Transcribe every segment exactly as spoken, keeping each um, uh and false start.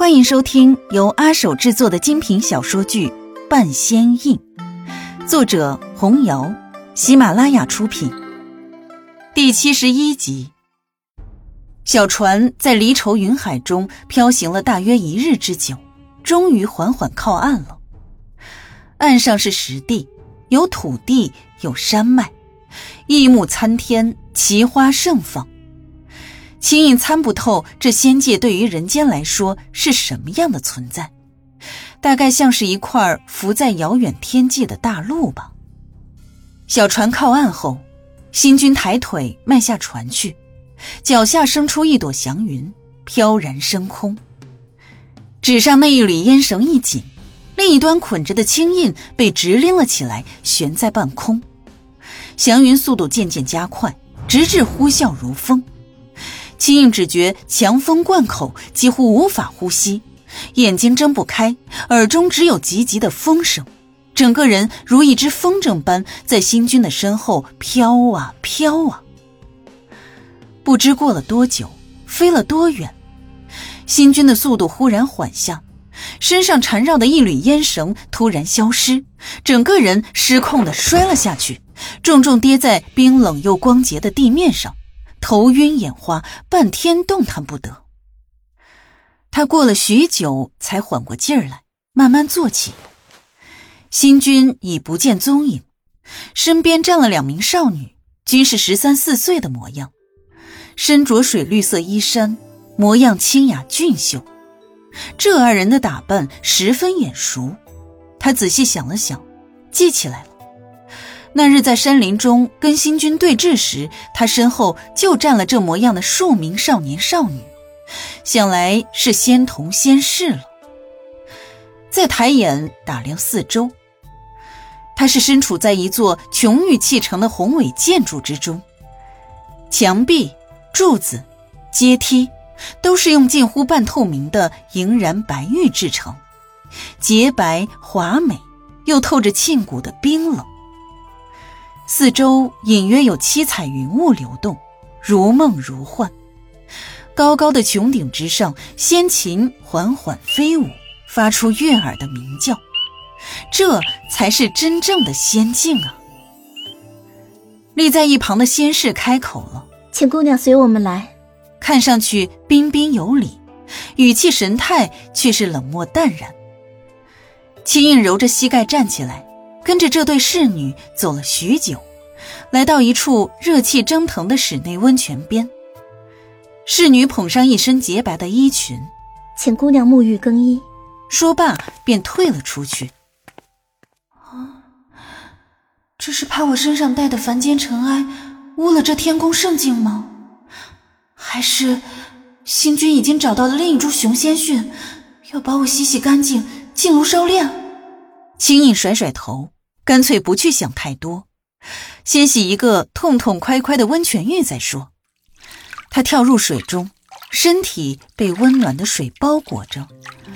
欢迎收听由阿守制作的精品小说剧《半仙印》，作者红瑶，喜马拉雅出品。第七十一集。小船在离愁云海中飘行了大约一日之久，终于缓缓靠岸了。岸上是实地，有土地，有山脉，异木参天，奇花盛放。轻易参不透这仙界对于人间来说是什么样的存在，大概像是一块浮在遥远天际的大陆吧。小船靠岸后，星君抬腿迈下船去，脚下生出一朵祥云，飘然升空。纸上那一缕烟绳一紧，另一端捆着的青印被直拎了起来，悬在半空。祥云速度渐渐加快，直至呼啸如风。青印只觉强风灌口，几乎无法呼吸，眼睛睁不开，耳中只有急急的风声，整个人如一只风筝般在星君的身后飘啊飘啊。不知过了多久，飞了多远，星君的速度忽然缓下，身上缠绕的一缕烟绳突然消失，整个人失控地摔了下去，重重跌在冰冷又光洁的地面上，头晕眼花，半天动弹不得。他过了许久才缓过劲儿来，慢慢坐起。星君已不见踪影，身边站了两名少女，均是十三四岁的模样，身着水绿色衣衫，模样清雅俊秀。这二人的打扮十分眼熟，他仔细想了想，记起来了。那日在山林中跟星君对峙时，他身后就站了这模样的数名少年少女，想来是仙童仙士了。再抬眼打量四周，他是身处在一座琼玉砌成的宏伟建筑之中，墙壁、柱子、阶梯都是用近乎半透明的莹然白玉制成，洁白华美，又透着沁骨的冰冷。四周隐约有七彩云雾流动，如梦如幻。高高的穹顶之上，仙琴缓缓飞舞，发出悦耳的鸣叫。这才是真正的仙境啊！立在一旁的仙士开口了：“ 请姑娘随我们来。” 看上去彬彬有礼，语气神态却是冷漠淡然。青印揉着膝盖站起来，跟着这对侍女走了许久，来到一处热气蒸腾的室内温泉边。侍女捧上一身洁白的衣裙：“ 请姑娘沐浴更衣。” 说罢便退了出去。 啊，这是怕我身上带的凡间尘埃污了这天宫圣境吗？还是星君已经找到了另一株雄仙血，要把我洗洗干净，进炉烧炼？ 青印甩甩头，干脆不去想太多，先洗一个痛痛快快的温泉浴再说。他跳入水中，身体被温暖的水包裹着。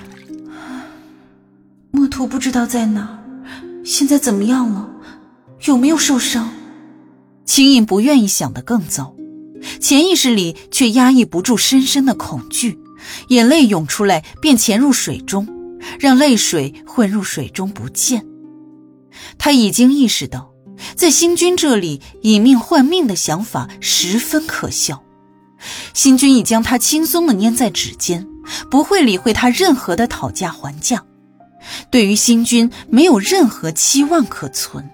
墨图不知道在哪，现在怎么样了？有没有受伤？ 青印不愿意想得更糟，潜意识里却压抑不住深深的恐惧，眼泪涌出来便潜入水中，让泪水混入水中不见。他已经意识到，在星君这里以命换命的想法十分可笑。星君已将他轻松地粘在指尖，不会理会他任何的讨价还价，对于星君没有任何期望可存。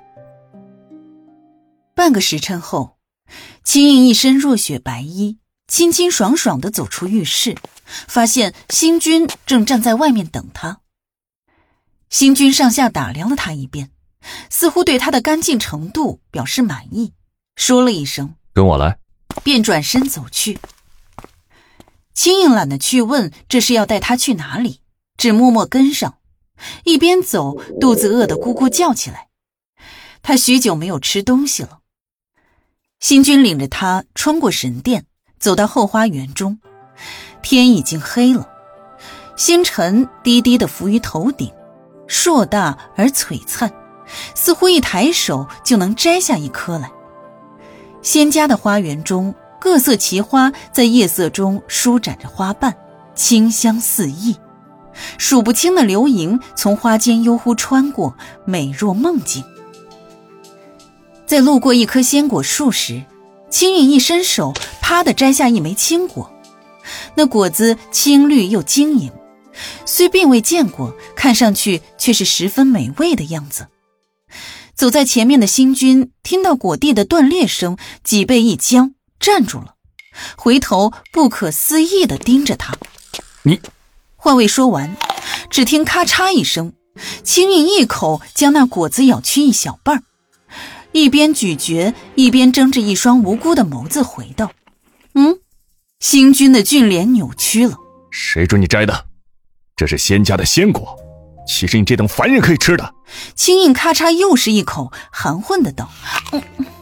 半个时辰后，青印一身若雪白衣，清清爽爽地走出浴室，发现星君正站在外面等他。星君上下打量了他一遍，似乎对他的干净程度表示满意，说了一声跟我来， 便转身走去。青印懒得去问这是要带他去哪里，只默默跟上，一边走肚子饿得咕咕叫起来。他许久没有吃东西了。星君领着他穿过神殿，走到后花园中。天已经黑了，星辰低低地浮于头顶，硕大而璀璨，似乎一抬手就能摘下一颗来。仙家的花园中，各色奇花在夜色中舒展着花瓣，清香四溢。 数不清的流萤从花间悠忽穿过，美若梦境。在路过一棵鲜果树时，青韵一伸手，啪地摘下一枚青果。那果子青绿又晶莹，虽并未见过，看上去却是十分美味的样子。走在前面的星君听到果蒂的断裂声，脊背一僵，站住了，回头不可思议地盯着他。 你话未说完，只听咔嚓一声，青韵一口将那果子咬去一小半，一边咀嚼一边睁着一双无辜的眸子回道：嗯。星君的俊脸扭曲了。 谁准你摘的？这是仙家的仙果，岂是你这等凡人可以吃的？ 青印咔嚓又是一口，含混的道：嗯，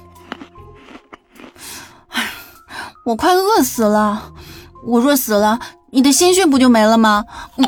我快饿死了，我若死了，你的鲜血不就没了吗？嗯，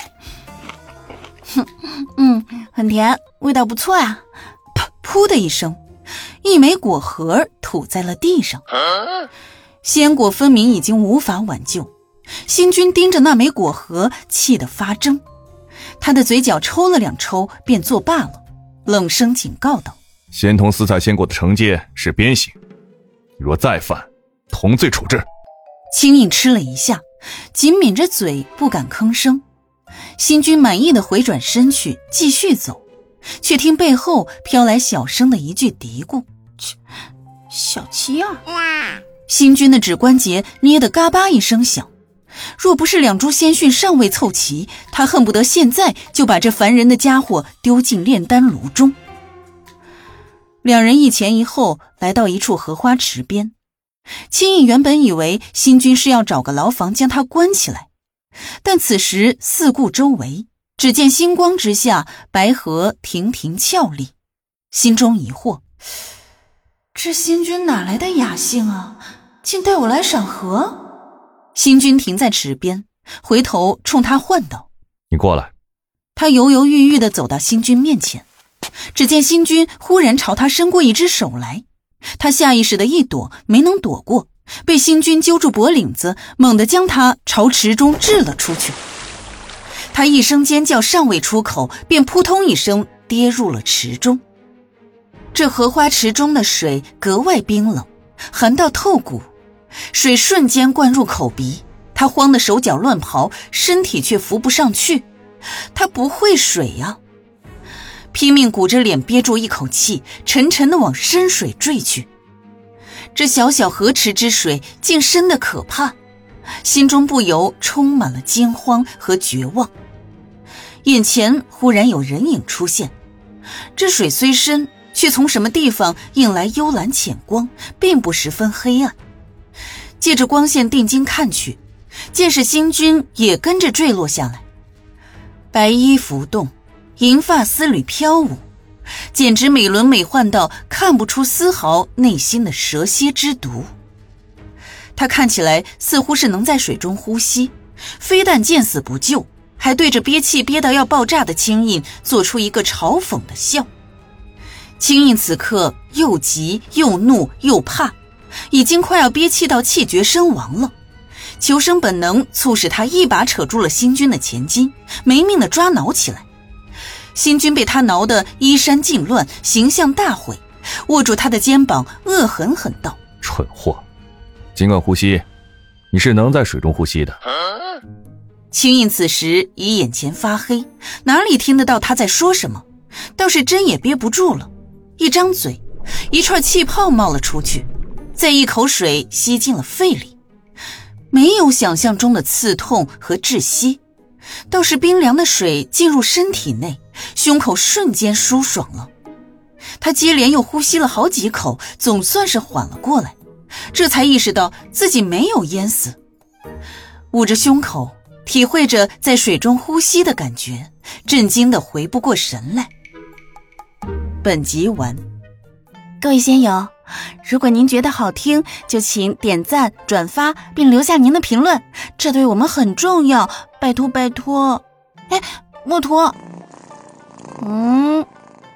嗯，很甜，味道不错呀。噗的一声，一枚果核吐在了地上。鲜果分明已经无法挽救，星君盯着那枚果核，气得发怔。他的嘴角抽了两抽，便作罢了，冷声警告道： 仙童私采仙果的惩戒是鞭刑，若再犯，同罪处置。 青印吃了一下，紧抿着嘴，不敢吭声。星君满意的回转身去，继续走，却听背后飘来小声的一句嘀咕：小七儿。星君的指关节捏得嘎巴一声响，若不是两株仙讯尚未凑齐，他恨不得现在就把这烦人的家伙丢进炼丹炉中。两人一前一后来到一处荷花池边，青印原本以为星君是要找个牢房将他关起来，但此时四顾周围，只见星光之下白荷亭亭俏丽，心中疑惑，这星君哪来的雅兴啊，竟带我来赏荷？星君停在池边，回头冲他唤道： 你过来。 他犹犹豫豫地走到星君面前，只见星君忽然朝他伸过一只手来，他下意识地一躲，没能躲过，被星君揪住脖领子，猛地将他朝池中掷了出去。他一声尖叫尚未出口，便扑通一声跌入了池中。这荷花池中的水格外冰冷，寒到透骨，水瞬间灌入口鼻，他慌得手脚乱刨，身体却浮不上去。他不会水呀、啊，拼命鼓着脸憋住一口气，沉沉地往深水坠去。这小小河池之水竟深得可怕，心中不由充满了惊慌和绝望。眼前忽然有人影出现，这水虽深，却从什么地方映来幽蓝浅光，并不十分黑暗。借着光线定睛看去，见是星君也跟着坠落下来，白衣浮动，银发丝缕飘舞，简直美轮美奂到看不出丝毫内心的蛇蝎之毒。他看起来似乎是能在水中呼吸，非但见死不救，还对着憋气憋到要爆炸的青印做出一个嘲讽的笑。青印此刻又急又怒又怕，已经快要憋气到气绝身亡了。求生本能促使他一把扯住了星君的前襟，没命地抓挠起来。星君被他挠得衣衫尽乱，形象大毁，握住他的肩膀，恶狠狠道： 蠢货，尽管呼吸，你是能在水中呼吸的。 青印此时已眼前发黑，哪里听得到他在说什么，倒是真也憋不住了，一张嘴，一串气泡冒了出去，再一口水吸进了肺里。没有想象中的刺痛和窒息，倒是冰凉的水进入身体内，胸口瞬间舒爽了。他接连又呼吸了好几口，总算是缓了过来，这才意识到自己没有淹死。捂着胸口，体会着在水中呼吸的感觉，震惊得回不过神来。本集完。各位仙友，如果您觉得好听，就请点赞、转发并留下您的评论，这对我们很重要，拜托拜托。哎，骆驼。嗯，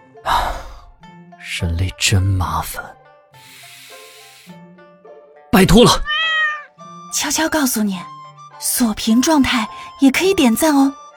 人类真麻烦，拜托了。 悄悄告诉你，锁屏状态也可以点赞哦。